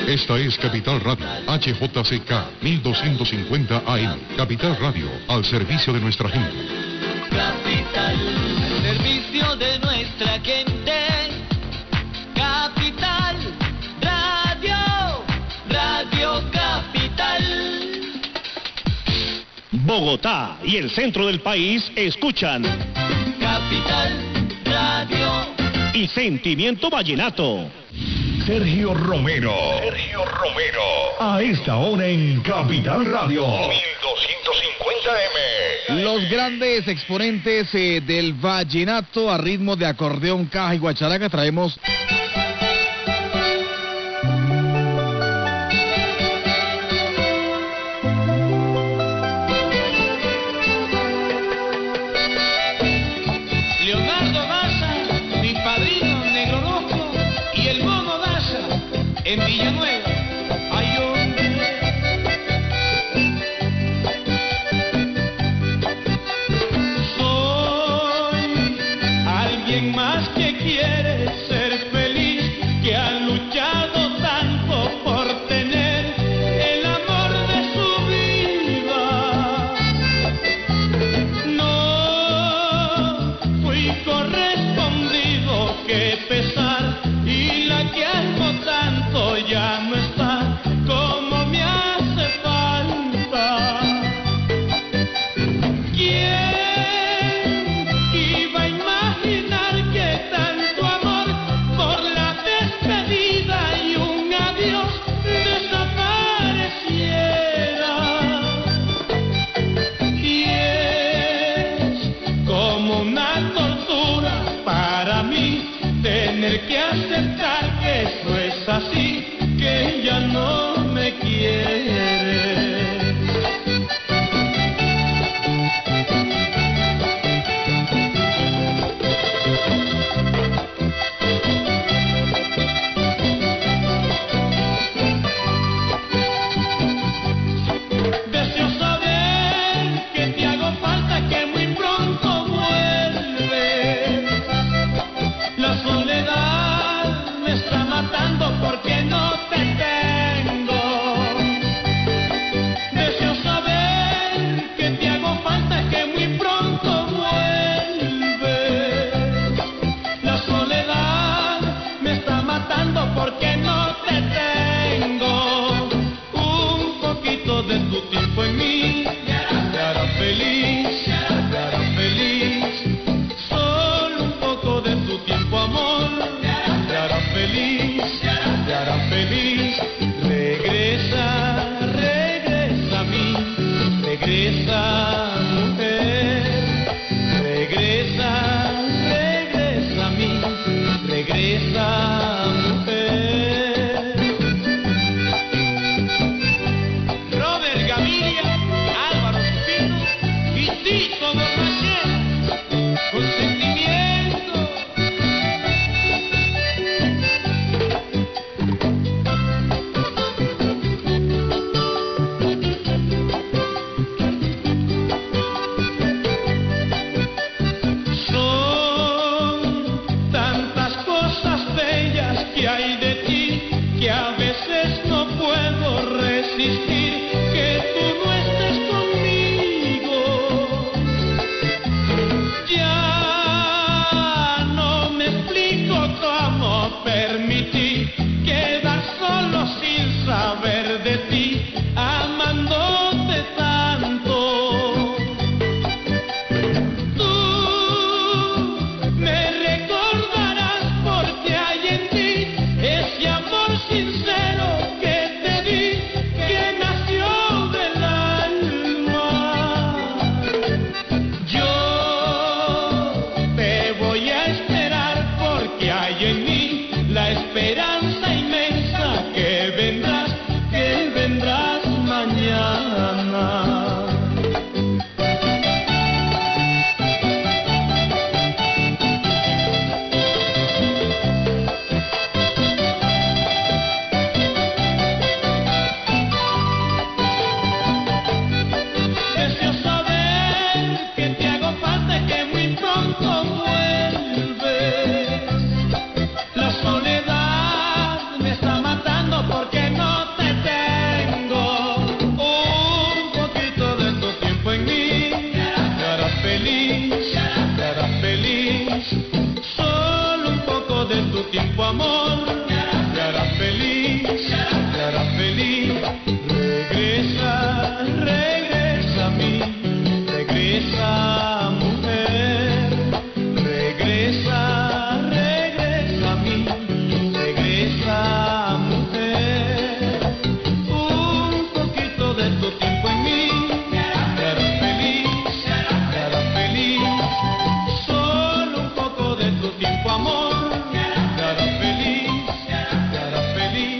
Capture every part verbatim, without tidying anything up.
Esta es Capital Radio, H J C K, mil doscientos cincuenta A M. Capital Radio, al servicio de nuestra gente. Capital, al servicio de nuestra gente. Capital Radio, Radio Capital. Bogotá y el centro del país escuchan Capital Radio y Sentimiento Vallenato. Sergio Romero. Sergio Romero. A esta hora en Capital Radio. mil doscientos cincuenta eme. Los grandes exponentes eh, del vallenato a ritmo de acordeón, caja y guacharaca. Traemos... Leonardo Daza, mi padrino Negro Rojo y el Mono Daza en Villanueva. Ay, hombre. Soy alguien más que quiere ser feliz, que ha luchado tanto por tener el amor de su vida. No fui correspondido, qué pesar, y la que amo tanto ya no está como me hace falta. ¿Quién iba a imaginar que tanto amor por la despedida y un adiós desapareciera? Y es como una tortura para mí tener que aceptar que eso es así, que ya no me quiere. Deseo saber que te hago falta, que muy pronto vuelves. La soledad me está matando porque no te tengo. Deseo saber que te hago falta, que muy pronto vuelves. La soledad me está matando porque no te tengo. Un poquito de tu tiempo en mí te hará feliz, te hará feliz. Solo un poco de tu tiempo, amor, te hará feliz, te hará feliz. Regresa, regresa a mí, regresa, mujer. Regresa, regresa a mí, regresa, mujer. Robert Gaviria, Álvaro Espino y Tito Borrachera, con sentimiento. Son tantas cosas bellas que hay de ti, que a veces no puedo resistir que tú no estés conmigo. Ya no me explico cómo permití quedar solo sin saber de ti, amándote tanto. Tú me recordarás porque hay en ti ese amor sincero que te di, que nació del alma. Yo te voy a esperar porque hay en mí la esperanza inmensa que vendrás, que vendrás mañana. Deseo saber que te hago falta, que muy pronto vuelves. La soledad tiempo, amor, te hará feliz, te hará feliz. Regresa, regresa a mí, regresa, mujer, regresa, regresa a mí, regresa, mujer. Un poquito de tu tiempo en mí te hará feliz, te hará feliz. Solo un poco de tu tiempo, amor, te hará feliz, te hará feliz.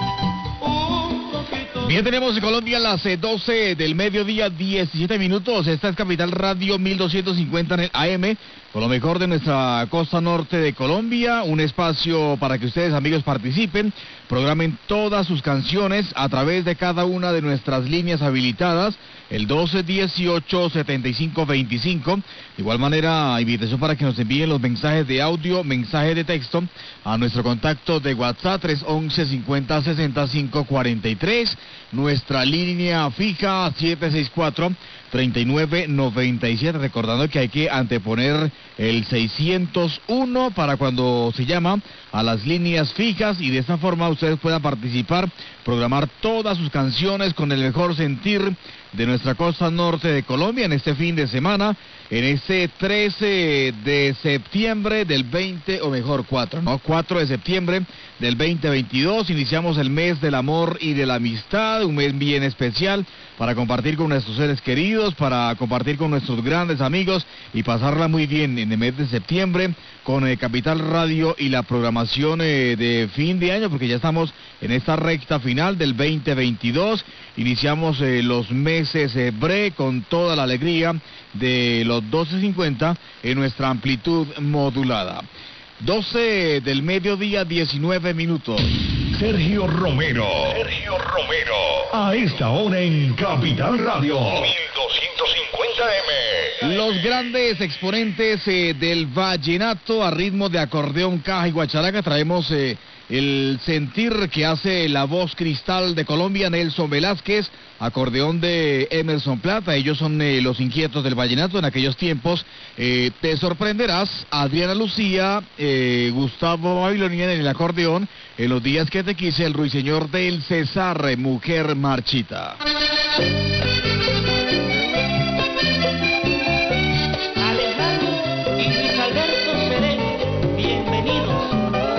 Un poquito. Bien, tenemos en Colombia las eh, doce del mediodía, diecisiete minutos. Esta es Capital Radio mil doscientos cincuenta en el A M, con lo mejor de nuestra costa norte de Colombia. Un espacio para que ustedes, amigos, participen, programen todas sus canciones a través de cada una de nuestras líneas habilitadas, el doce dieciocho setenta y cinco veinticinco. De igual manera, invitación para que nos envíen los mensajes de audio, mensajes de texto a nuestro contacto de WhatsApp tres once cincuenta sesenta y cinco cuarenta y tres. Nuestra línea fija siete seis cuatro treinta y nueve noventa y siete, recordando que hay que anteponer el seiscientos uno para cuando se llama a las líneas fijas, y de esta forma ustedes puedan participar, programar todas sus canciones con el mejor sentir de nuestra costa norte de Colombia en este fin de semana, en este trece de septiembre del veinte, o mejor cuatro, ¿no? cuatro de septiembre del veinte veintidós, iniciamos el mes del amor y de la amistad, un mes bien especial para compartir con nuestros seres queridos, para compartir con nuestros grandes amigos y pasarla muy bien en el mes de septiembre con eh, Capital Radio y la programación eh, de fin de año, porque ya estamos en esta recta final del veinte veintidós, iniciamos eh, los meses eh, bre con toda la alegría de los doce cincuenta en nuestra amplitud modulada. doce del mediodía, diecinueve minutos. Sergio Romero. Sergio Romero. A esta hora en Capital Radio. mil doscientos cincuenta eme. Los grandes exponentes eh, del vallenato a ritmo de acordeón, caja y guacharaca. Traemos eh, el sentir que hace la voz cristal de Colombia, Nelson Velázquez, acordeón de Emerson Plata. Ellos son eh, los inquietos del vallenato en aquellos tiempos. Eh, te sorprenderás, Adriana Lucía, eh, Gustavo Babilonia en el acordeón, en los días que te quise, el ruiseñor del Cesar, mujer marchita. Alejandro y Luis Alberto Sereno, bienvenidos.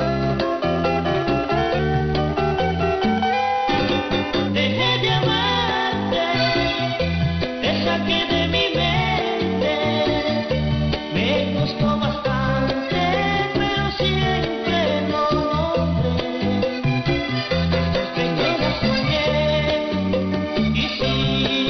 Dejé de amarte, te saqué de mi mente, me costó bastante, pero siempre lo logré. Desde que la soñé y sí.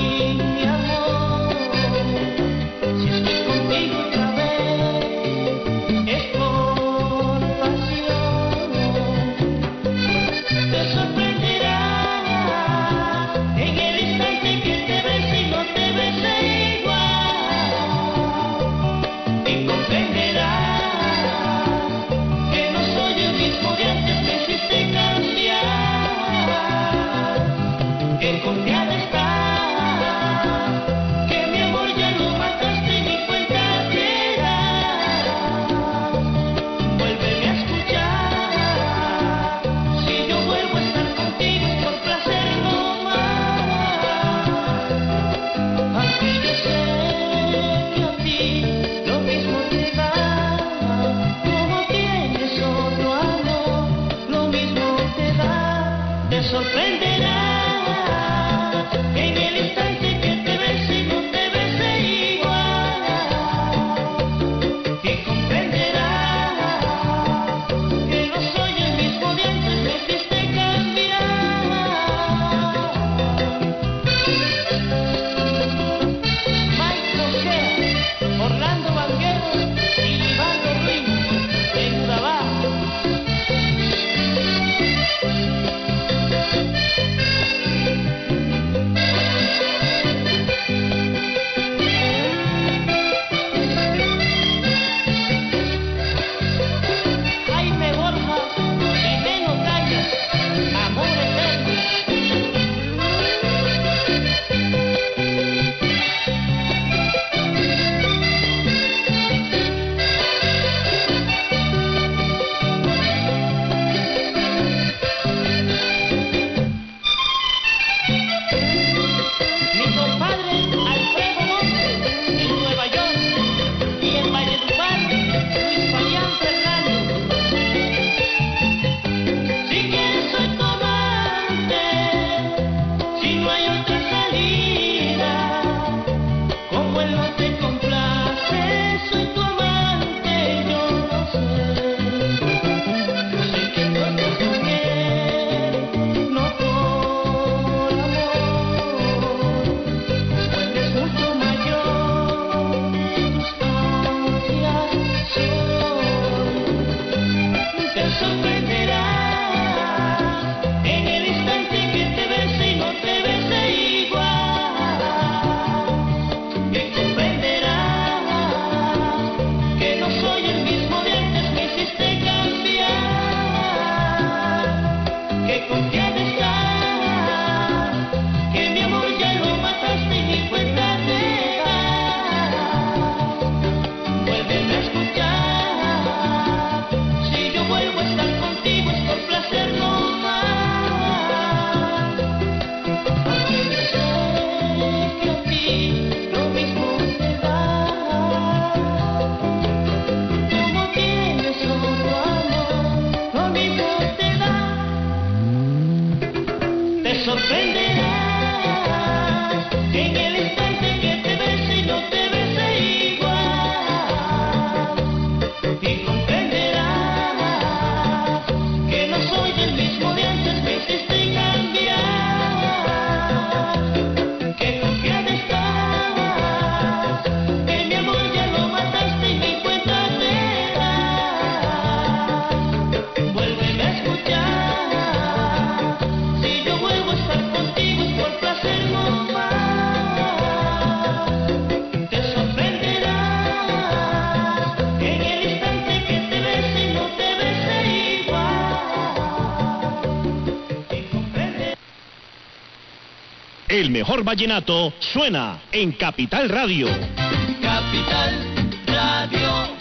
comprenderás que en el instante que te bese y no te bese igual. Y comprenderás que no soy el mismo de antes, me hiciste cambiar. Que confiada estás, que mi amor ya lo mataste y ni cuenta te das. Vuélveme a escuchar, si yo vuelvo a estar contigo es por placer no más. Te sorprenderás en el instante que te bese y no te bese igual. Y comprenderás. El mejor vallenato suena en Capital Radio. Capital Radio.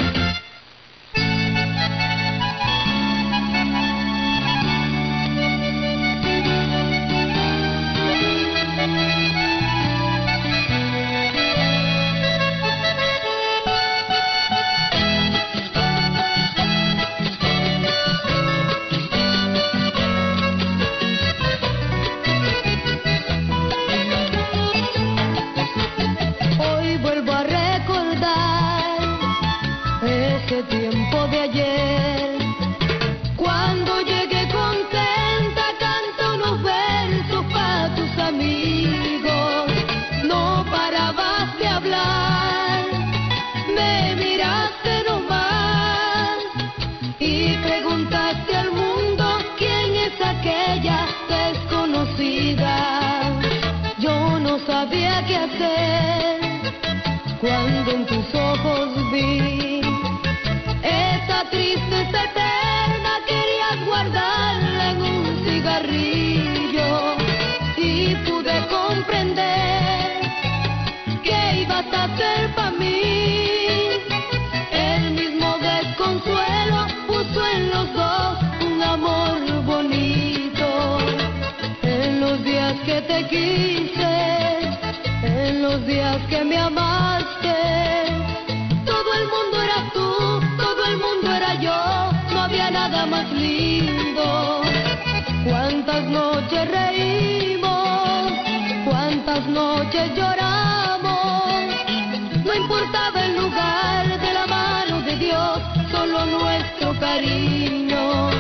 Hoy vuelvo a recordar ese tiempo de ayer, cuando llegué contenta, canto unos versos para tus amigos. No parabas de hablar, me miraste nomás y preguntaste al mundo quién es aquella desconocida. Yo no sabía qué hacer cuando en tus ojos vi esa tristeza eterna. Querías guardarla en un cigarrillo y pude comprender que ibas a ser para mí. El mismo desconsuelo puso en los dos un amor bonito. En los días que te quise, en los días que me amaste, todo el mundo era tú, todo el mundo era yo, no había nada más lindo. Cuántas noches reímos, cuántas noches lloramos, no importaba el lugar, de la mano de Dios, solo nuestro cariño.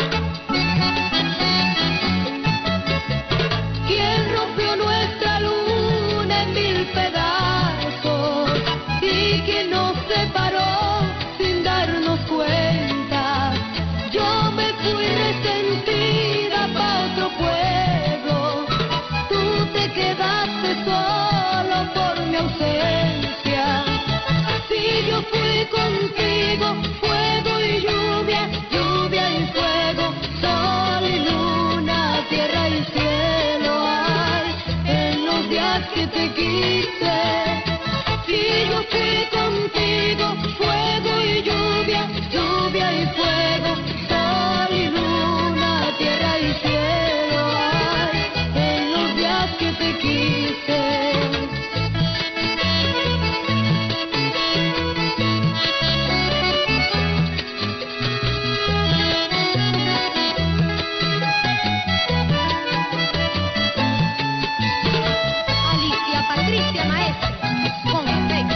¿Quién rompió nuestra luna en mil pedazos? ¿Y quién nos separó sin darnos cuenta? Yo me fui resentida pa' otro pueblo, tú te quedaste solo por mi ausencia. Si yo fui contigo, fuego y lluvia, lluvia y fuego, sol y luna, tierra y cielo hay en los días que te quise. Si yo fui contigo, fuego y lluvia, lluvia y fuego, sol y luna, tierra y cielo hay en los días que te quise. Alicia Patricia Maestre, con afecto.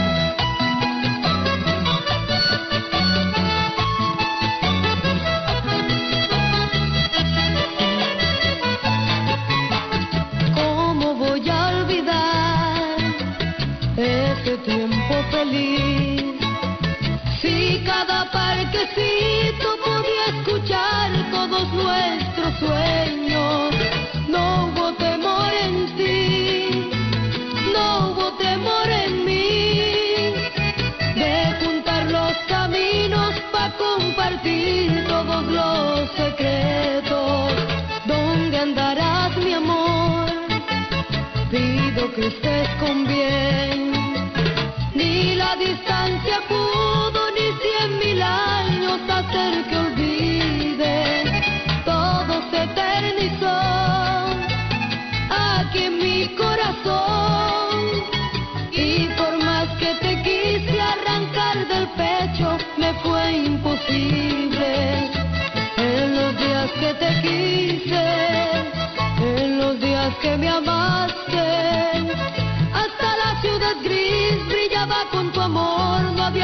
¿Cómo voy a olvidar ese tiempo feliz? Si cada parquecito podía escuchar todos nuestros sueños. No hubo temor en ti, no hubo temor en mí, de juntar los caminos pa' compartir todos los secretos. ¿Dónde andarás, mi amor? Pido que estés con bien. Ni la distancia pudo, ni cien mil años hacer que olvide. Todo se eternizó aquí en mi corazón. Y por más que te quise arrancar del pecho, me fue imposible. En los días que te quise, en los días que me amaste,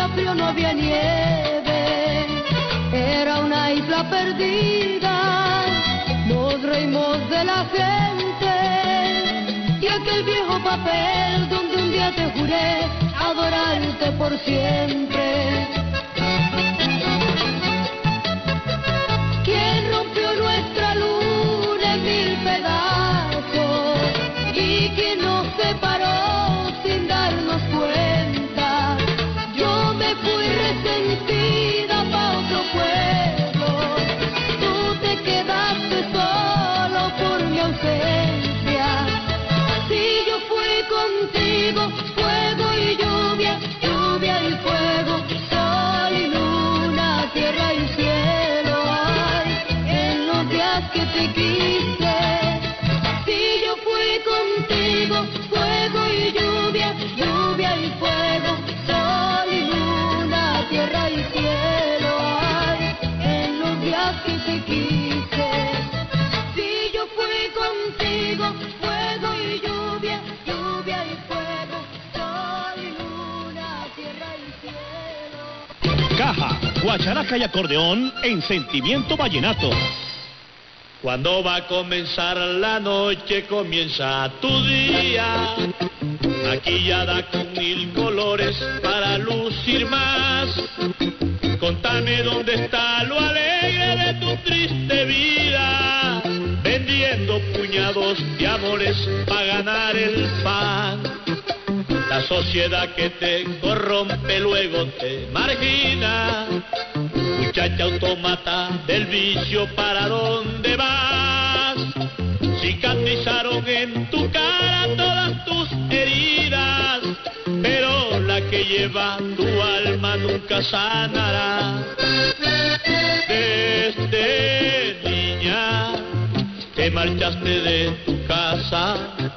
frío, no había nieve. Era una isla perdida, nos reímos de la gente y aquel viejo papel donde un día te juré adorarte por siempre. ¿Quién rompió nuestra luna en mil pedazos? ¿Y quién nos separó sin darnos cuenta? Yo me fui resentida pa' otro pueblo, tú te quedaste solo por mi ausencia. Si yo fui contigo, fuego y lluvia, lluvia y fuego, sol y luna, tierra y cielo, ay, en los días que te quise. Si yo fui contigo, fuego y lluvia, lluvia y fuego, sol y luna, tierra y cielo, ay, en los días que te quise. Si yo fui contigo, fuego y lluvia, lluvia y fuego, sol y luna, tierra y cielo. Caja, guacharaca y acordeón en Sentimiento Vallenato. Cuando va a comenzar la noche, comienza tu día, maquillada con mil colores para lucir más. Contame dónde está lo alegre de tu triste vida, vendiendo puñados de amores para ganar el pan. La sociedad que te corrompe luego te margina, muchacha autómata del vicio, ¿para dónde vas? Cicatrizaron en tu cara todas tus heridas, pero la que lleva tu alma nunca sanará. Desde niña te marchaste de tu casa,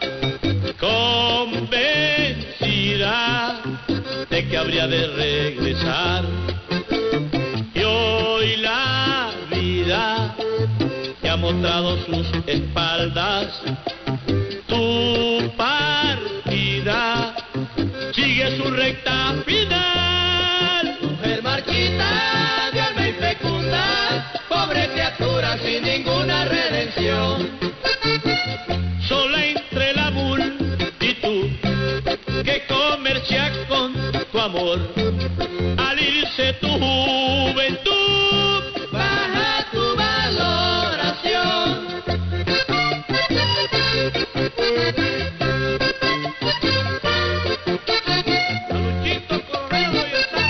convencida de que habría de regresar. Y hoy la vida te ha mostrado sus espaldas, tu partida sigue su recta final. Mujer marchita de alma infecunda, pobre criatura sin ninguna redención, sola entre la multitud que comercia con tu amor. Al irse tu juventud, baja tu valoración. Saluchito Correo y está.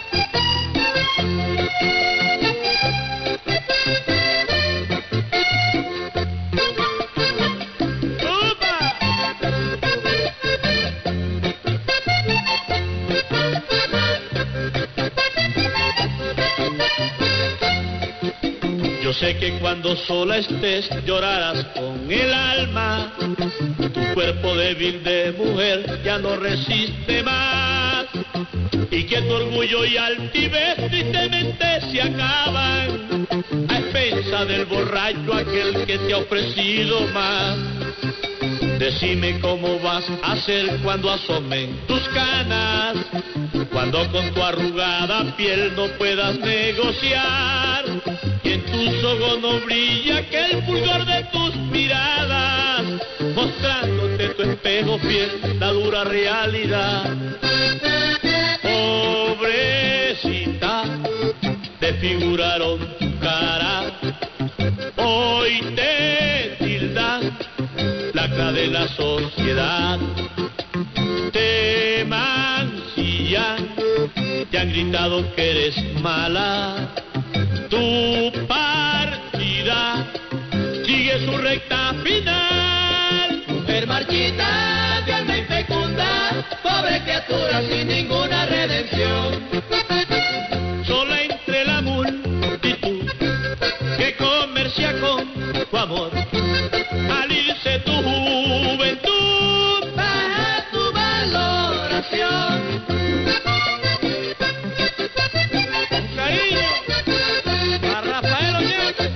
Yo sé que cuando sola estés llorarás con el alma, tu cuerpo débil de mujer ya no resiste más, y que tu orgullo y altivez tristemente se acaban a expensa del borracho aquel que te ha ofrecido más. Decime cómo vas a hacer cuando asomen tus canas, cuando con tu arrugada piel no puedas negociar, y en tus ojos no brilla aquel fulgor de tus miradas, mostrándote tu espejo fiel, la dura realidad. Pobrecita, desfiguraron tu cara, hoy te tildan lacra de la sociedad, te mancillan, te han gritado que eres mala. Tu partida sigue su recta final. Mujer marchita de alma infecunda, pobre criatura sin ninguna redención, sola entre la multitud que comercia con tu amor. Al irse tu juventud, baja tu valoración. Cariño a Rafael Oñate.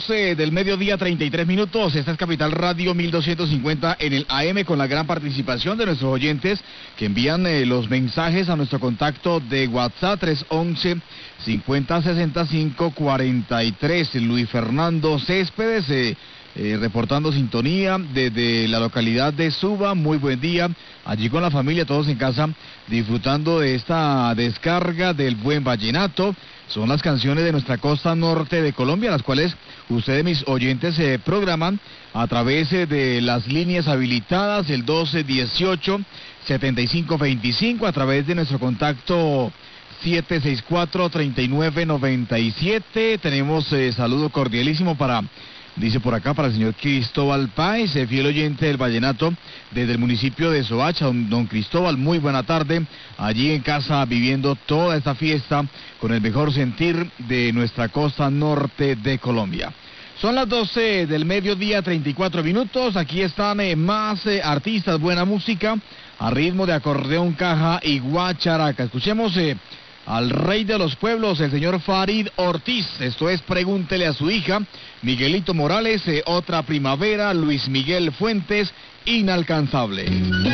doce del mediodía, treinta y tres minutos. Esta es Capital Radio mil doscientos cincuenta en el A M, con la gran participación de nuestros oyentes que envían eh, los mensajes a nuestro contacto de WhatsApp tres once, cincuenta sesenta y cinco cuarenta y tres. Luis Fernando Céspedes, eh, Eh, reportando sintonía desde la localidad de Suba. Muy buen día, allí con la familia, todos en casa, disfrutando de esta descarga del buen vallenato. Son las canciones de nuestra costa norte de Colombia, las cuales ustedes, mis oyentes, se eh, programan a través eh, de las líneas habilitadas, el doce dieciocho setenta y cinco veinticinco, a través de nuestro contacto siete seis cuatro, treinta y nueve noventa y siete. Tenemos eh, saludo cordialísimo para... Dice por acá, para el señor Cristóbal Páez, fiel oyente del vallenato desde el municipio de Soacha. Don, don Cristóbal, muy buena tarde, allí en casa viviendo toda esta fiesta con el mejor sentir de nuestra costa norte de Colombia. Son las doce del mediodía, treinta y cuatro minutos, aquí están eh, más eh, artistas, buena música, a ritmo de acordeón, caja y guacharaca. Escuchemos... Eh, al rey de los pueblos, el señor Farid Ortiz. Esto es Pregúntele a su hija. Miguelito Morales, eh, Otra Primavera. Luis Miguel Fuentes, Inalcanzable.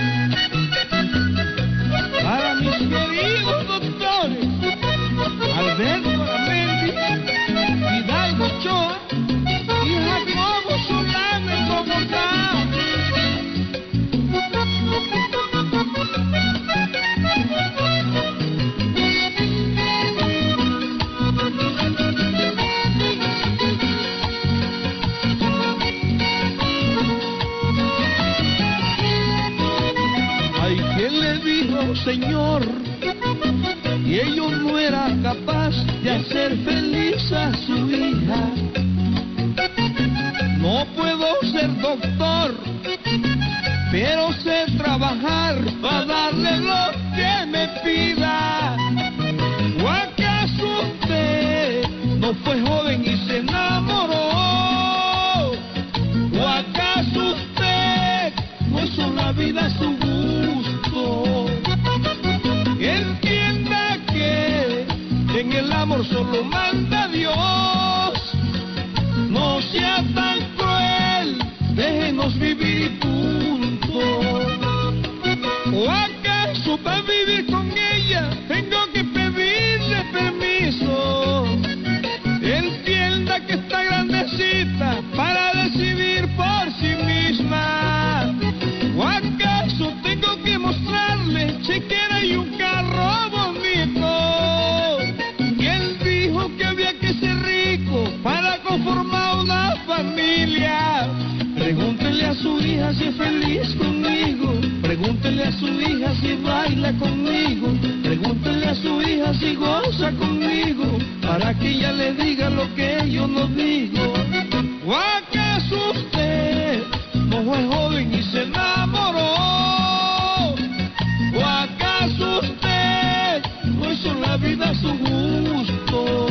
Para mis queridos doctores, Alberto Ramendi, Hidalgo Ochoa y Jacobo Solano Bogotá. Señor, y ello no era capaz de hacer feliz a su hija. No puedo ser doctor, pero sé trabajar para darle lo que me pida. ¿O acaso usted no fue joven y se enamoró? ¿O acaso usted no hizo la vida su gusto? Entienda que en el amor solo manda Dios. No sea tan cruel, déjenos vivir y punto. ¿O acaso para vivir con ella tengo que pedirle permiso? Entienda que está grandecita para decidir por sí misma. ¿O acaso tengo que mostrarle chequera y un carro bonito? Y él dijo que había que ser rico para conformar una familia. Pregúntele a su hija si es feliz conmigo. Pregúntele a su hija si baila conmigo. Pregúntele a su hija si goza conmigo, para que ella le diga lo que yo no digo. ¿O acaso usted no fue joven y se enamoró? ¿O acaso usted no hizo la vida a su gusto?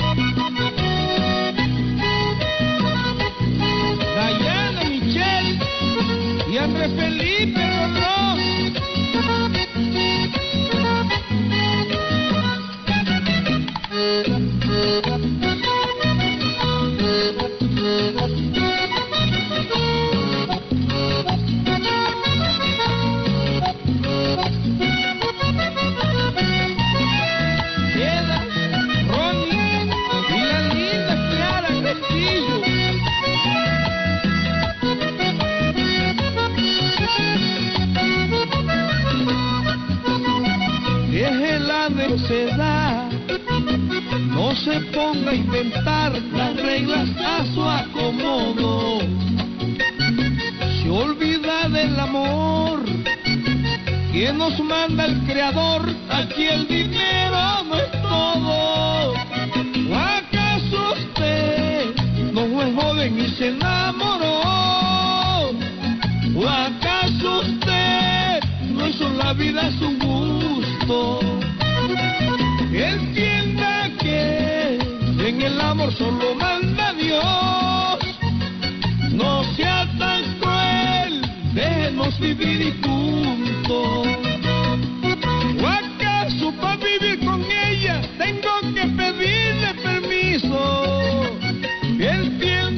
Dayana Michelle y Andrés Felipe Rolón. Se da, no se ponga a inventar las reglas a su acomodo. Se olvida del amor que nos manda el creador. Aquí el dinero no es todo. ¿O acaso usted no fue joven y se enamoró? ¿O acaso usted no hizo la vida a su gusto? Entienda que en el amor solo manda Dios. No sea tan cruel, déjenos vivir y punto. ¿O acaso para vivir con ella tengo que pedirle permiso? Entienda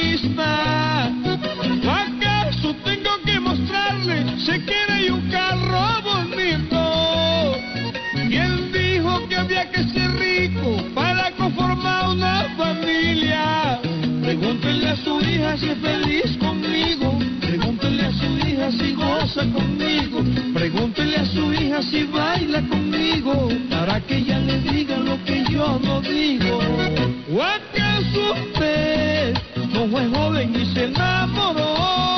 egoísta. ¿Acaso tengo que mostrarle se quiere y un carro bonito? Y él dijo que había que ser rico para conformar una familia. Pregúntele a su hija si es feliz conmigo. Pregúntele a su hija si goza conmigo. Pregúntele a su hija si baila conmigo, para que ella le diga lo que yo no digo. ¿O acaso usted no fue joven y se enamoró?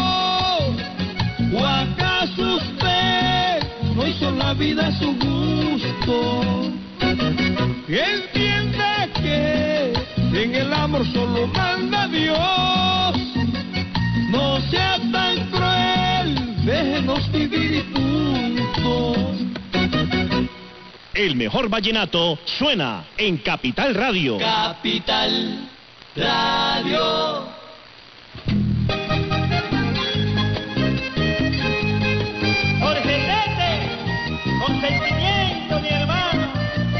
¿O acaso usted no hizo la vida a su gusto? Y entienda que en el amor solo manda Dios. No sea tan cruel, déjenos vivir juntos. El mejor vallenato suena en Capital Radio. Capital Radio. Jorge Tete, con sentimiento, mi hermano.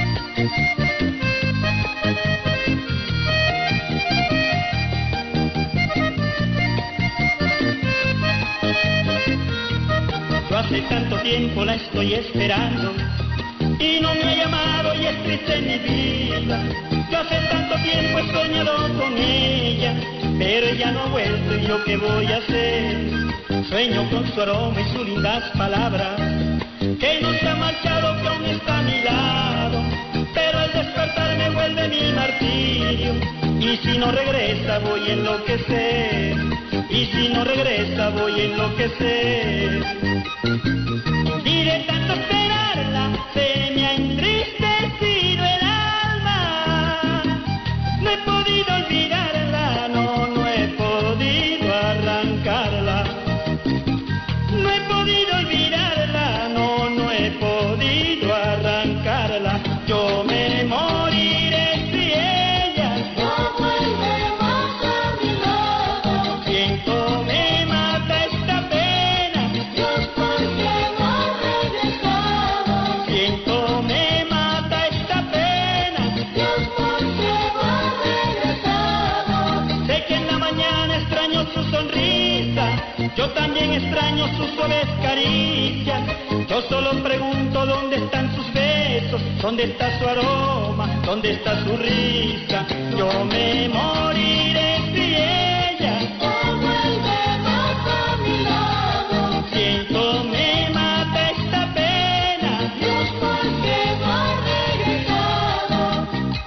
Yo hace tanto tiempo la estoy esperando y no me ha llamado y es triste mi vida. Yo hace tanto tiempo he soñado con ella, pero ella no ha vuelto y yo qué voy a hacer. Sueño con su aroma y sus lindas palabras, que no se ha marchado, que aún está a mi lado. Pero al despertar me vuelve mi martirio, y si no regresa voy a enloquecer. Y si no regresa voy a enloquecer. Y de tanto esperarla se me ha entristecido el alma. No he podido olvidarla, no, no he podido arrancarla. No he podido olvidarla, no, no he podido arrancarla. Yo me moriré si ella no vuelve más a mi lado. Siento me mata esta pena, Dios, ¿por qué no ha regresado? Siento me mata esta pena, Dios, ¿por qué no ha regresado? Sé que en la mañana extraño su sonrisa, yo también extraño sus suaves caricias. Yo solo pregunto dónde están sus besos, dónde está su aroma, dónde está su risa. Yo me moriré si ella no vuelve más a mi lado. Siento me mata esta pena, Dios, ¿por qué no ha regresado?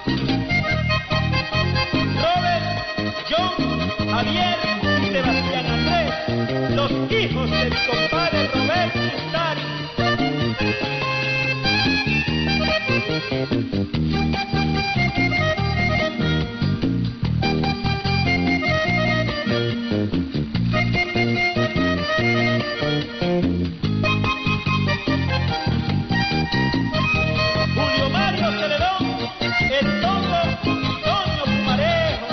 Robert, John, Javier y Sebastián Andrés, los hijos de mi compadre Roberto Stari. Julio Mario Celedón, el Tongo y Toño Pumarejo.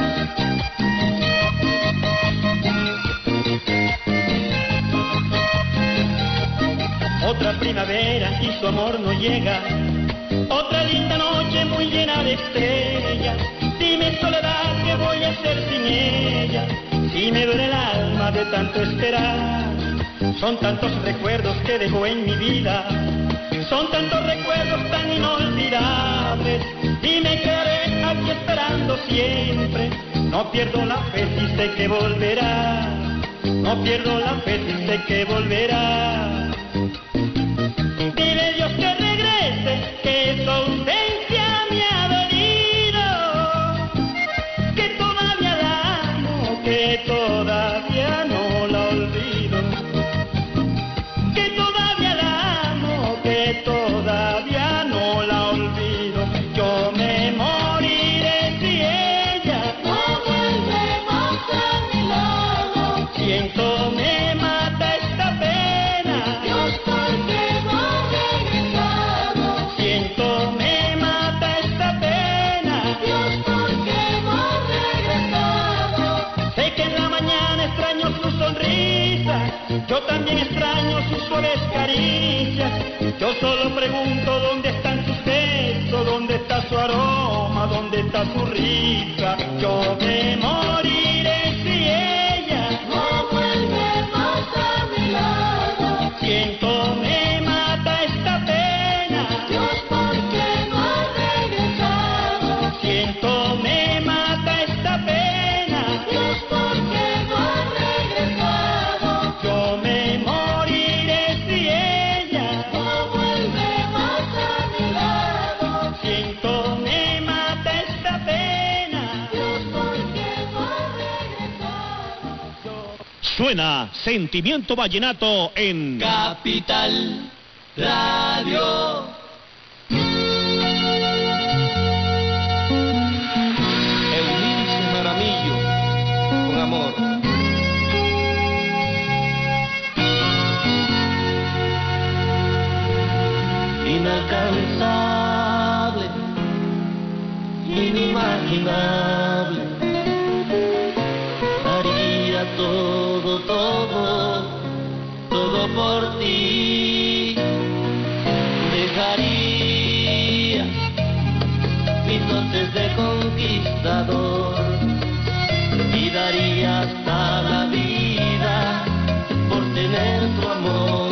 Otra primavera y su amor no llega, otra linda noche muy llena de estrellas. Dime, soledad, ¿qué voy a hacer sin ella? Si me duele el alma de tanto esperar. Son tantos recuerdos que dejó en mi vida, son tantos recuerdos tan inolvidables, y me quedaré aquí esperando siempre. No pierdo la fe si sé que volverá, no pierdo la fe si sé que volverá. Dile Dios que regrese, que su ausencia me ha dolido, que todavía la amo, que todavía no la olvido, que todavía la amo, que todavía no la olvido. Yo me moriré si ella no vuelve más a mi lado. Siento me mata esta pena, Dios, ¿por qué no ha regresado? Siento me mata esta pena, Dios, ¿por qué no ha regresado? Sé que en la mañana extraño su sonrisa, yo también extraño sus suaves caricias. Yo solo pregunto dónde están sus besos, dónde está su aroma, dónde está su risa. Yo me moriré si Suena Sentimiento Vallenato en Capital Radio. Eunice Jaramillo, con amor. Inalcanzable, inimaginable, haría todo, todo, todo por ti. Dejaría mis dotes de conquistador y daría hasta la vida por tener tu amor.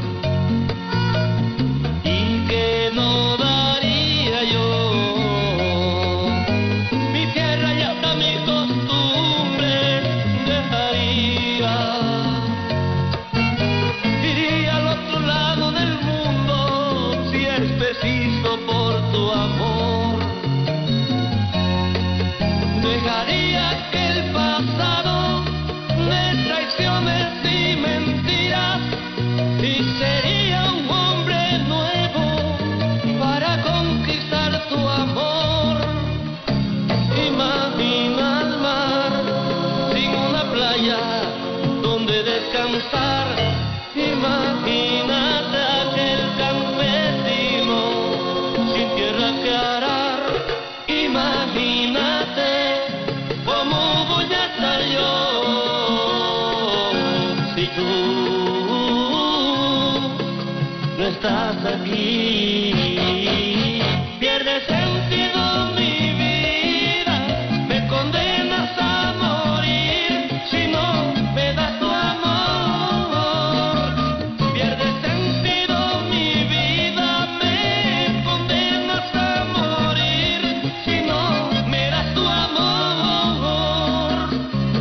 Estás aquí, pierde sentido mi vida, me condenas a morir si no me das tu amor. Pierde sentido mi vida, me condenas a morir si no me das tu amor.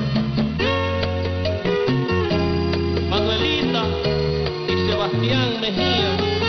Manuelita y Sebastián Mejía.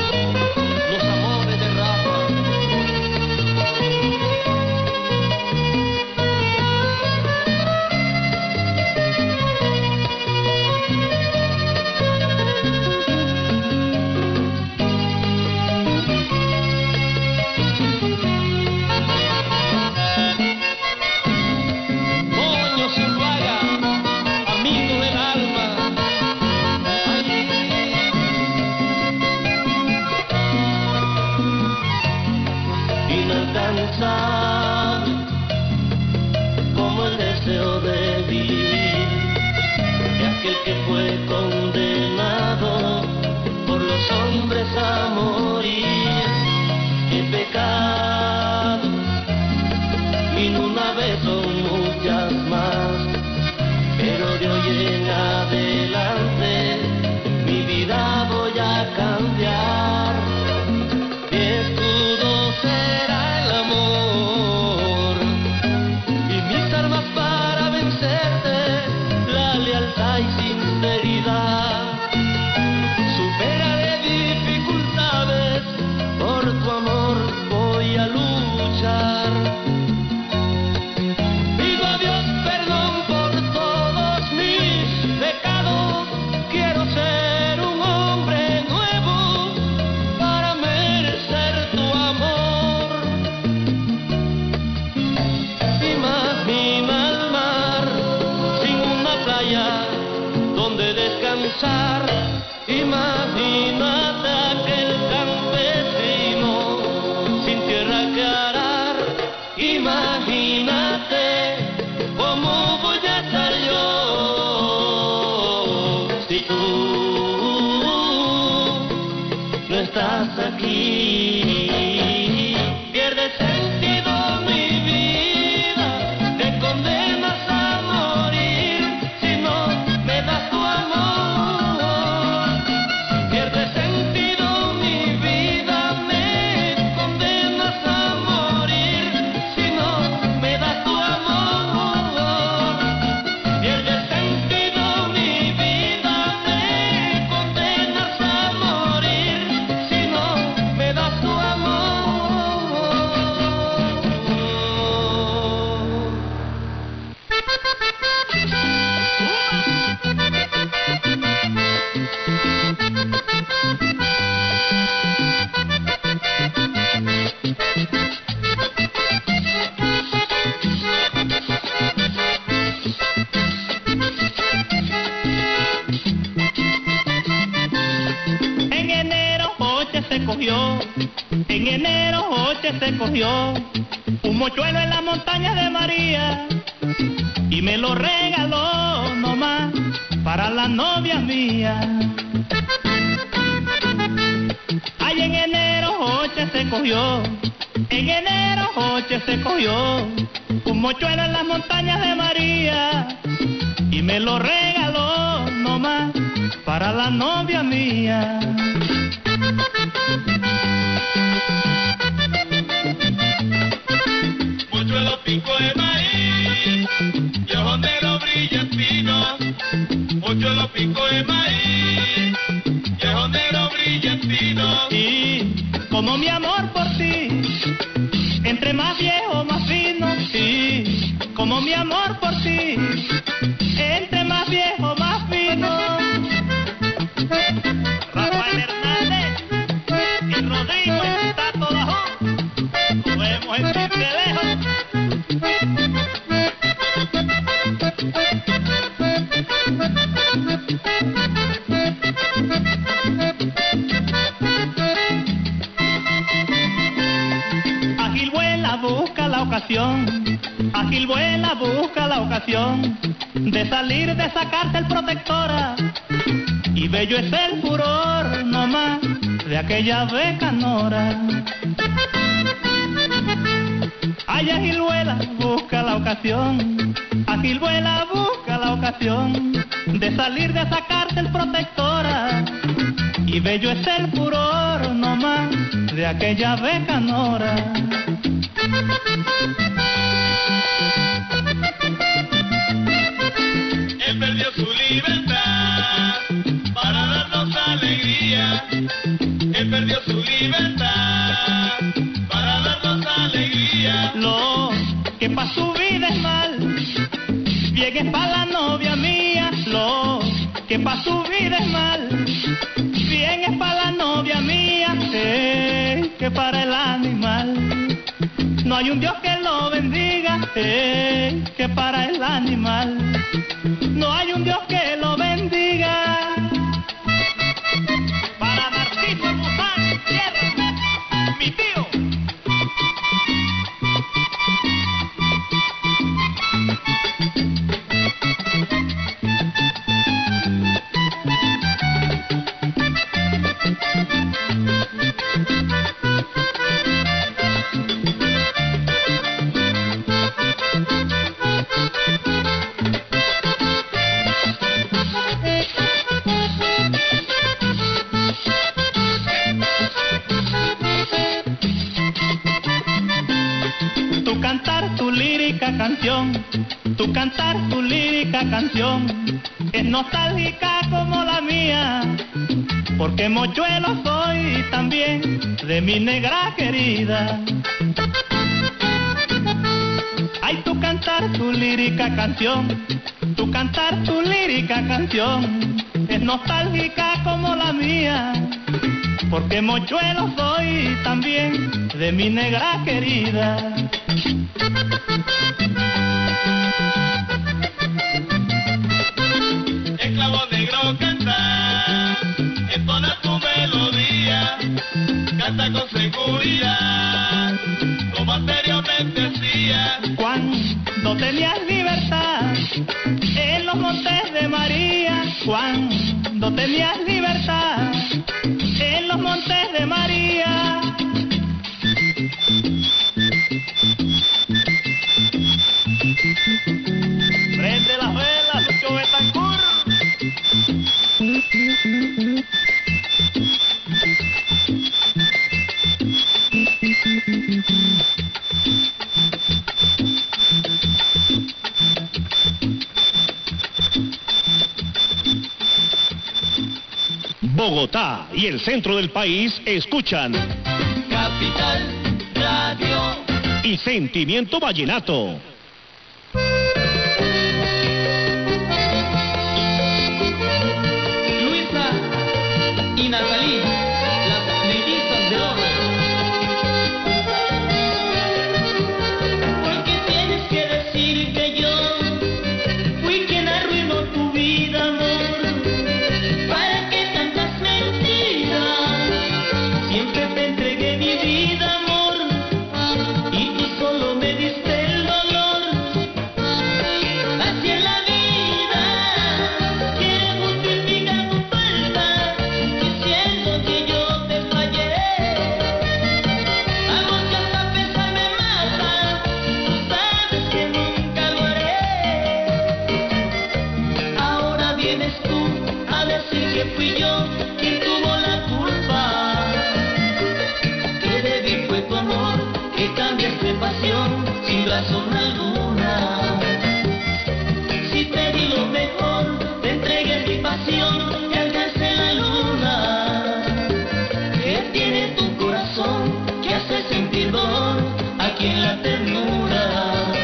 Como el deseo de vivir de aquel que fue condenado por los hombres a morir. He pecado y no una vez son muchas más, pero de hoy en adelante mi vida voy a cambiar. Imagínate aquel campesino sin tierra que arar. Imagínate cómo voy a estar yo si tú no estás aquí. Pierde sentido mi vida, te condenas a morir si no me das tu amor. Me da enero Joche se cogió un mochuelo en las montañas de María y me lo regaló nomás para la novia mía. Ay, en enero Joche se cogió, en enero Joche se cogió un mochuelo en las montañas de María y me lo regaló nomás para la novia mía. Mochuelo pico de maíz y ojos negros brillantinos. Mochuelo pico de maíz y ojos negros brillantinos. Y como mi amor por ti, entre más viejo más fino. Y como mi amor por ti, entre más viejo más fino. Rafael Hernández y Rodrigo el Tato Bajón, nos vemos en Cincelejo. Ágil vuela busca la ocasión, ágil vuela busca la ocasión de salir de esa cárcel protectora. Y bello es el furor nomás de aquella becanora. Ay, ágil vuela, busca la ocasión, ágil vuela, busca la ocasión de salir de esa cárcel protectora. Y bello es el furor nomás de aquella becanora. Él perdió su libertad para darnos alegría. Él perdió su libertad para darnos alegría. Lo que pa' su vida es mal, bien es pa' la novia mía. Lo que pa' su vida es mal, bien es pa' la novia mía. Eh, que para el animal no hay un Dios que lo bendiga. Eh, que para el animal no hay un Dios que lo bendiga. Para Narciso Guzmán, tierra, mi tío. Tu cantar tu lírica canción, tu cantar tu lírica canción es nostálgica como la mía, porque mochuelo soy también de mi negra querida. Ay, tu cantar tu lírica canción, tu cantar tu lírica canción es nostálgica como la mía, porque mochuelo soy también de mi negra querida. Esclavo negro canta, entona tu melodía, canta con seguridad, como anteriormente hacía. Cuando tenías libertad en los montes de María, cuando tenías libertad en los montes de María. Prende las velas, Lucho Betancourt. Bogotá y el centro del país escuchan Capital Radio. y Sentimiento Vallenato. Luisa y Natalí, las mellizas de oro. Porque tienes que decir que yo fui quien arruinó tu vida, amor. ¿Para qué tantas mentiras? Siempre te entregué mi vida. vienes tú a decir que fui yo quien tuvo la culpa. Que débil fue tu amor, que cambiaste pasión sin razón alguna. Si te di lo mejor, te entregué mi pasión y alcancé la luna. ¿Qué tiene tu corazón que hace sentir dolor aquí en la ternura?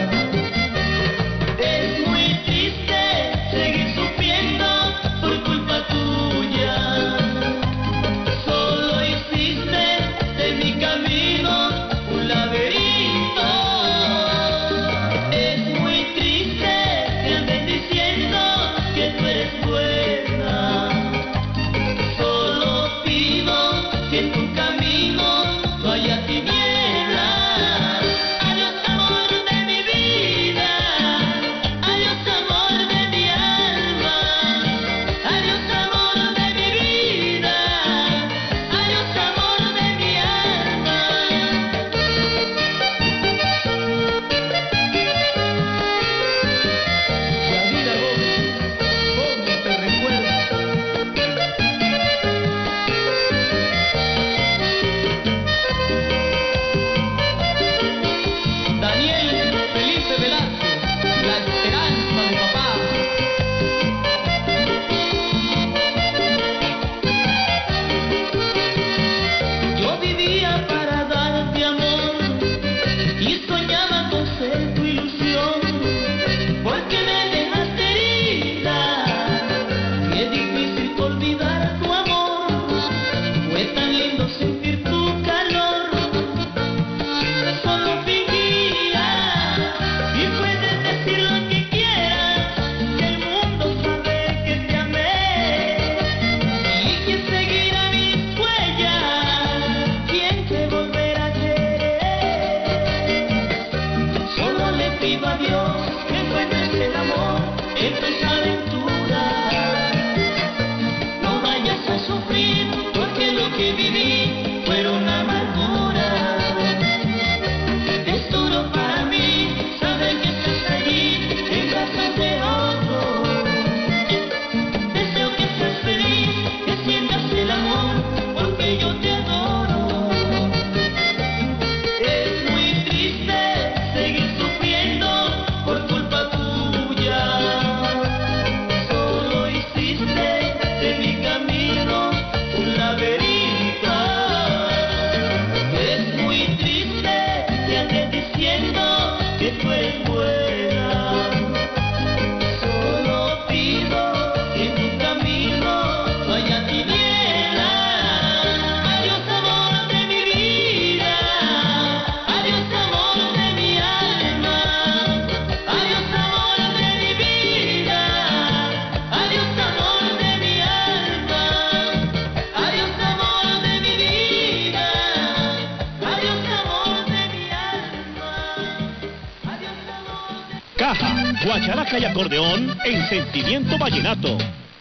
Guacharaca y acordeón en Sentimiento Vallenato.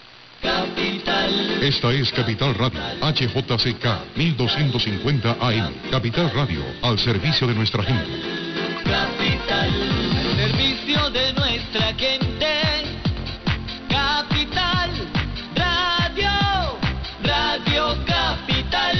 Capital. Esta es Capital Radio, H J C K mil doscientos cincuenta A M. Capital Radio, al servicio de nuestra gente. Capital. Al servicio de nuestra gente. Capital Radio. Radio Capital.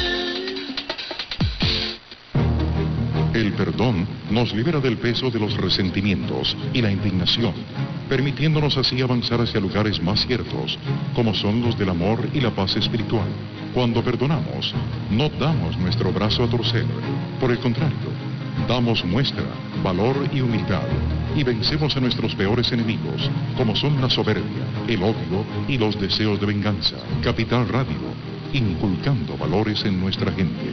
El perdón nos libera del peso de los resentimientos y la indignación, permitiéndonos así avanzar hacia lugares más ciertos, como son los del amor y la paz espiritual. Cuando perdonamos, no damos nuestro brazo a torcer. Por el contrario, damos muestra, valor y humildad, y vencemos a nuestros peores enemigos, como son la soberbia, el odio y los deseos de venganza. Capital Radio, inculcando valores en nuestra gente.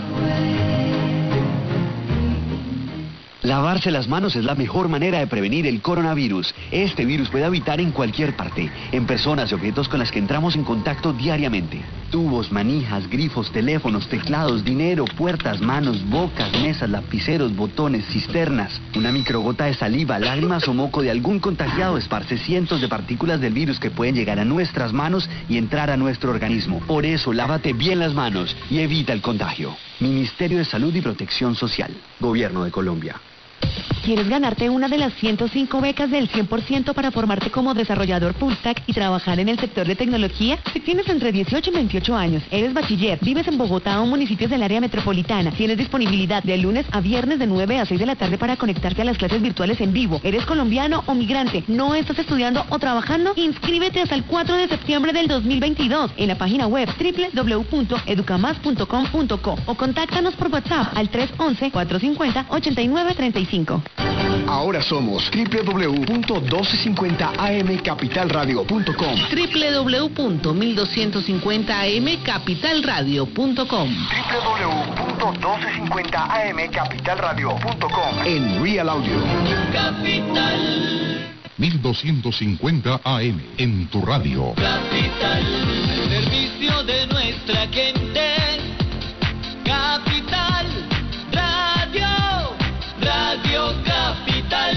Lavarse las manos es la mejor manera de prevenir el coronavirus. Este virus puede habitar en cualquier parte, en personas y objetos con las que entramos en contacto diariamente. Tubos, manijas, grifos, teléfonos, teclados, dinero, puertas, manos, bocas, mesas, lapiceros, botones, cisternas. Una microgota de saliva, lágrimas o moco de algún contagiado esparce cientos de partículas del virus que pueden llegar a nuestras manos y entrar a nuestro organismo. Por eso, lávate bien las manos y evita el contagio. Ministerio de Salud y Protección Social. Gobierno de Colombia. ¿Quieres ganarte una de las ciento cinco becas del cien por ciento para formarte como desarrollador full stack y trabajar en el sector de tecnología? Si tienes entre dieciocho y veintiocho años, eres bachiller, vives en Bogotá o municipios del área metropolitana, tienes disponibilidad de lunes a viernes de nueve a seis de la tarde para conectarte a las clases virtuales en vivo, eres colombiano o migrante, no estás estudiando o trabajando, inscríbete hasta el cuatro de septiembre del dos mil veintidós en la página web doble u doble u doble u punto educamas punto com punto co o contáctanos por WhatsApp al tres once, cuatrocientos cincuenta, ochenta y nueve treinta y cinco. Ahora somos doble u doble u doble u punto doce cincuenta a m capital radio punto com. doble u doble u doble u punto mil doscientos cincuenta a m capital radio punto com. doble u doble u doble u punto doce cincuenta a m capital radio punto com. En Real Audio. Capital. mil doscientos cincuenta A M en tu radio. Capital. Servicio de nuestra gente. Capital Radio. Radio Capital.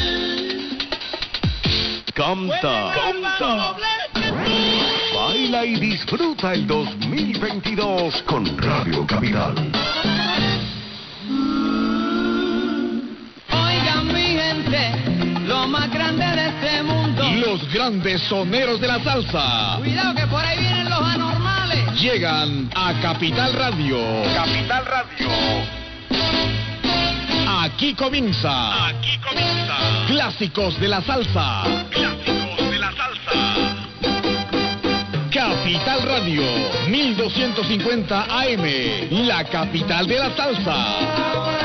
Canta. Canta. Baila y disfruta el dos mil veintidós con Radio Capital. Oigan mi gente, lo más grande de este mundo. Los grandes soneros de la salsa. Cuidado que por ahí vienen los anormales. Llegan a Capital Radio. Capital Radio. Aquí comienza. Aquí comienza. Clásicos de la salsa. Clásicos de la salsa. Capital Radio, mil doscientos cincuenta A M, la capital de la salsa.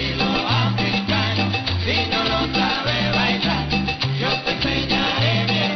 Si no lo sabe bailar, yo te enseñaré bien.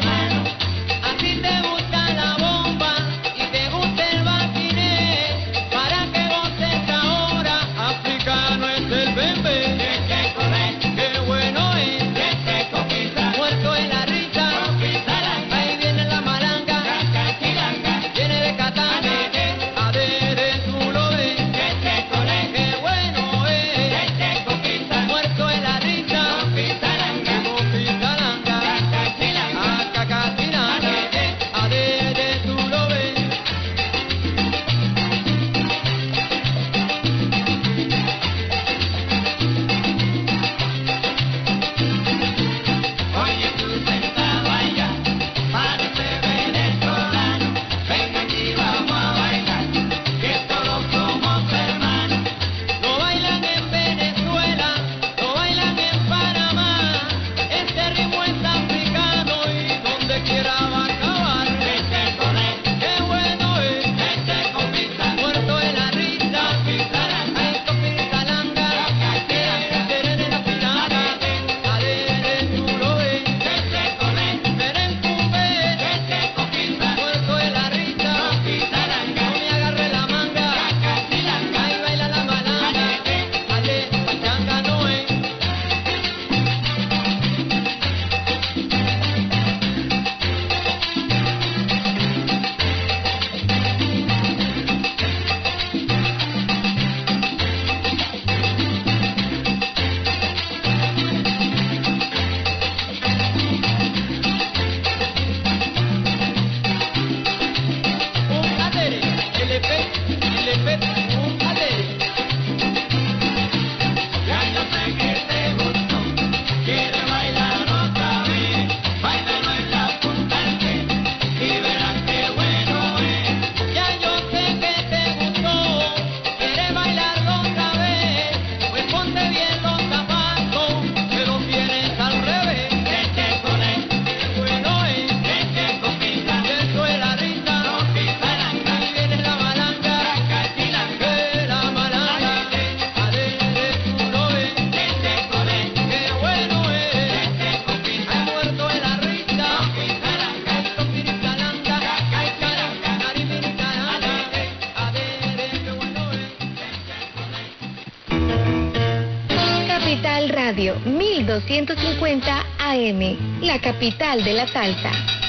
Radio mil doscientos cincuenta A M, la capital de la salsa.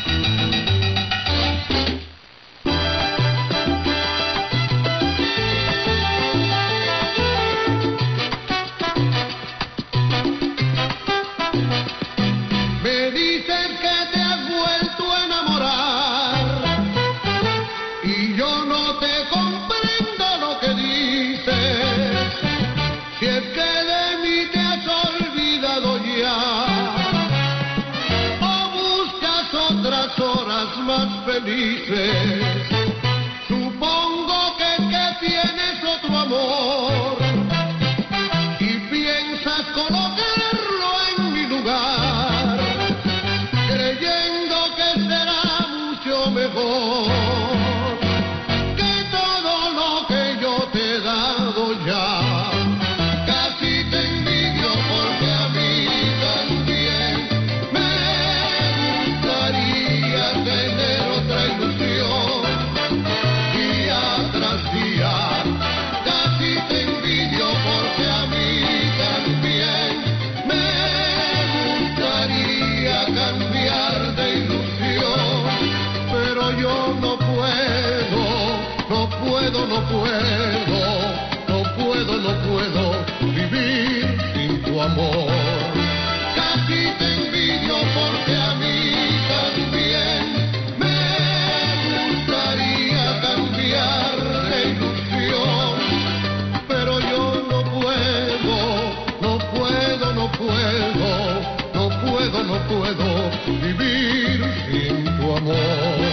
Me dicen que te has vuelto a enamorar y yo no te comprendo lo que dices. Si es que de mí te has olvidado ya o buscas otras horas más felices. Supongo que, que tienes otro amor y piensas colocarlo en mi lugar, creyendo que será mucho mejor que todo lo que yo te he dado ya. Casi te envidio porque a mí también me gustaría tener otra ilusión día tras día. Casi te envidio porque a mí también me gustaría cambiar de ilusión, pero yo no puedo, no puedo, no puedo, no puedo, no puedo vivir sin tu amor. Casi te envidio porque a mí también me gustaría cambiar de ilusión, pero yo no puedo, no puedo, no puedo, no puedo, no puedo vivir sin tu amor.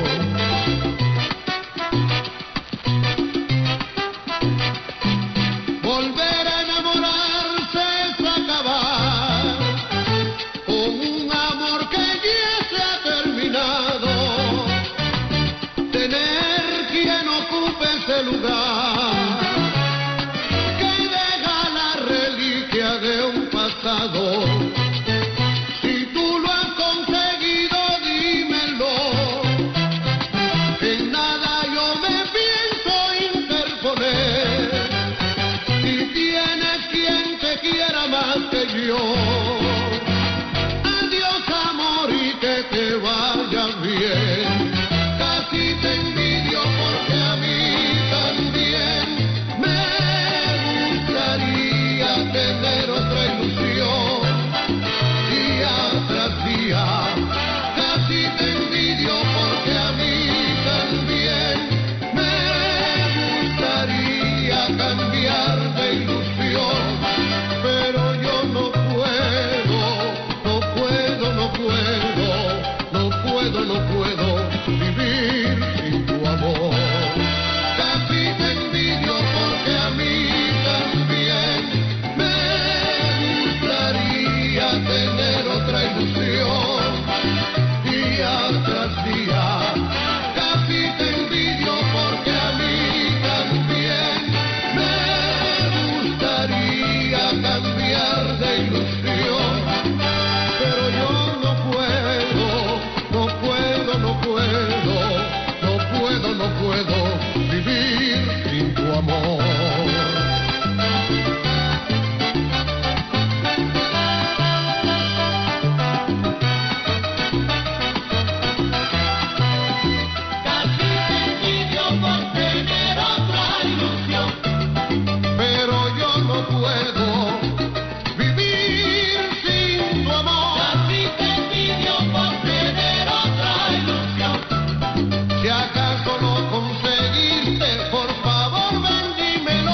Volver a enamorarse es acabar con un amor que ya se ha terminado. Tener quien ocupe ese lugar que deja la reliquia de un pasado. Si tú lo has conseguido, dímelo. En nada yo me pienso interponer. Si tienes quien te quiera más que yo, adiós amor y que te vaya bien. Casi te envidio porque a mí también me gustaría tener otra ilusión día tras día. Casi te envidio porque a mí también me gustaría cambiar de ilusión, pero yo no puedo, no puedo, no puedo, no puedo, no puedo vivir sin tu amor. Casi te envidio porque a mí también me gustaría tener otra ilusión día tras día. Casi te envidio porque a mí también me gustaría cambiar de ilusión, pero yo no puedo, no puedo, no puedo, no puedo, no puedo vivir sin tu amor. Casi te envidio por tener otra ilusión, pero yo no puedo vivir sin tu amor. Casi te envidio por tener otra ilusión. Si acaso lo conseguiste, por favor ven dímelo.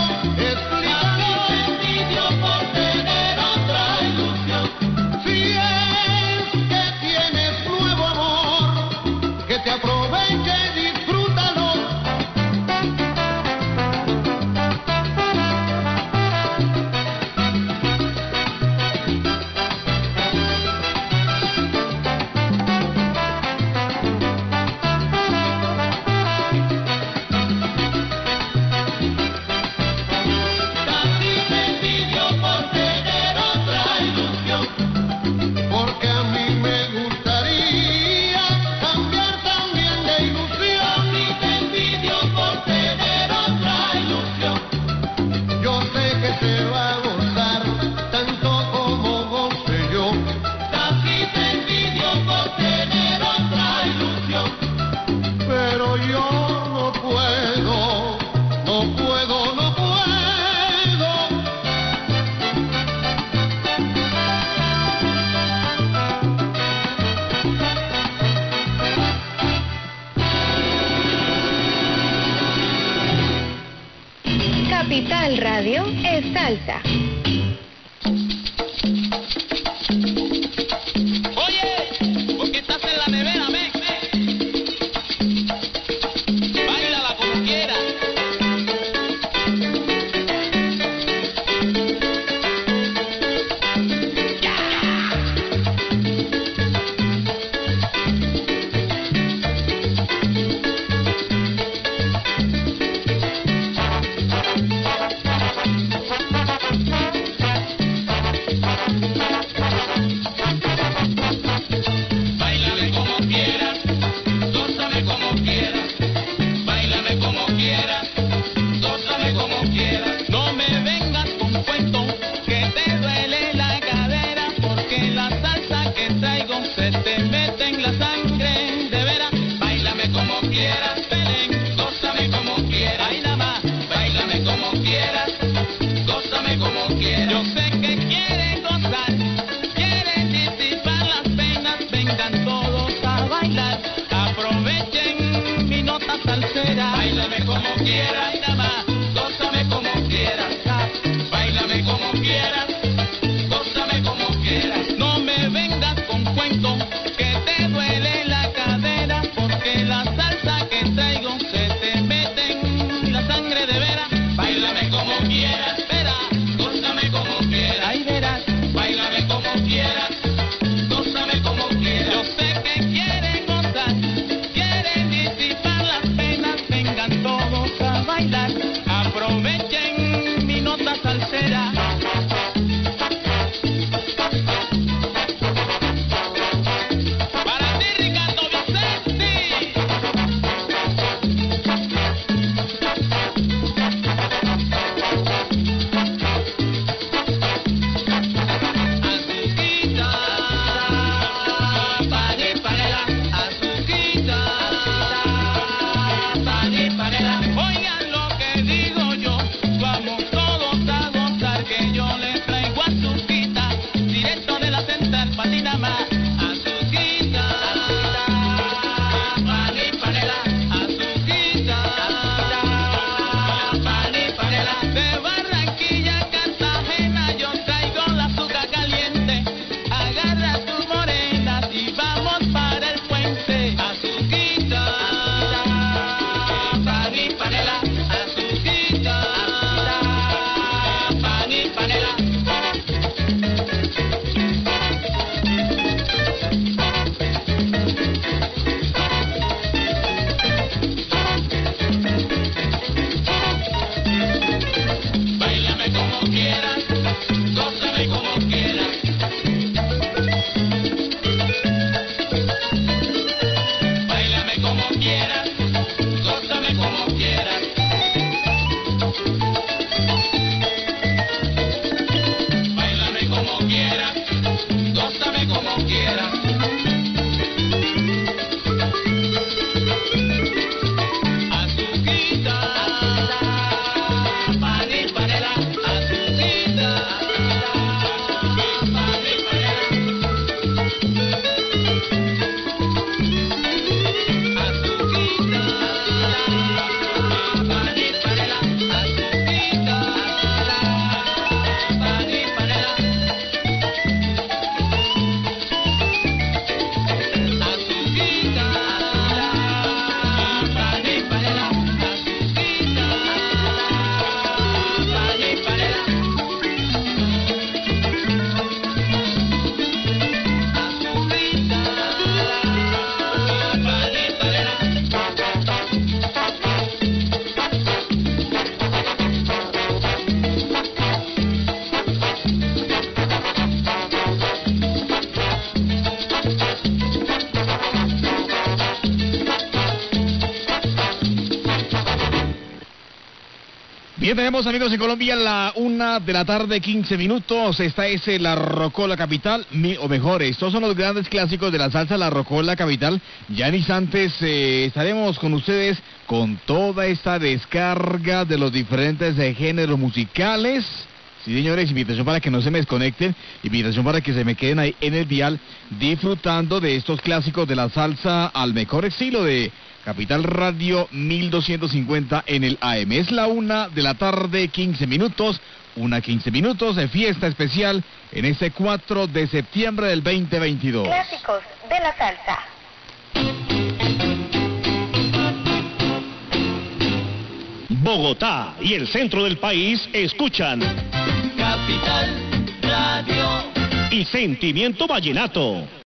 pero yo no puedo, no puedo, no puedo. Capital Radio es salsa. Oye, ¿por qué estás en la nevera, men? Báilala como quieras. Báilame como quieras, gózame como quieras. Báilame como quieras, gózame como quieras. No me vengas con cuentos que te duele la cadera, porque la salsa que traigo se te mete en la sangre, de veras. Báilame como quieras, Belén, gózame como quieras. Ay, nada más, báilame como quieras, gózame como quieras. Yo sé que quieren gozar, quieren disipar las penas, vengan todos a bailar, aprovechen mi nota salsera. Báilame como quieras, ay, nada más, gózame como quieras. Ah, báilame como quieras, gózame como quieras. No me vengas con cuentos que te duele la cadera, porque la salsa que traigo se te mete en la sangre, de veras. Báilame como quieras, verás, gózame como quieras. Ay, verás, báilame como quieras, gózame como quieras. Yo sé que quieren gozar, quieren disipar las penas, vengan todos a bailar, aprovechen mi nota salsera. Para ti, Ricardo Vicente. Azuquita, pane, panela, azuquita, pane, panela. Oigan lo que digo yo, vamos todos a gozar, que yo les traigo azuquita, directo de la central, patina más. Azuquita, pane, panela, azuquita, pane, panela. De Barranquilla, Cartagena, yo traigo la azúcar caliente. Agarra tus morenas y vamos para el puente. Azuquita, pane, panela, azuquita, pane, panela. Báilame como quieras, gózame como quieras. Báilame como quieras, gózame como quieras. Báilame como quieras, gózame como quieras. Azuquita, pane, panela, azuquita, pane, panela. Azuquita, Bien, tenemos amigos en Colombia la una de la tarde, quince minutos. Esta es eh, la Rocola Capital, mi, o mejor, estos son los grandes clásicos de la salsa, la Rocola Capital. Ya en instantes eh, estaremos con ustedes con toda esta descarga de los diferentes eh, géneros musicales. Sí, señores, invitación para que no se me desconecten, invitación para que se me queden ahí en el dial disfrutando de estos clásicos de la salsa al mejor estilo de Capital Radio mil doscientos cincuenta en el A M. Es la una de la tarde, quince minutos, una quince minutos de fiesta especial en este cuatro de septiembre del veinte veintidós. Clásicos de la salsa. Bogotá y el centro del país escuchan Capital Radio y Sentimiento Vallenato.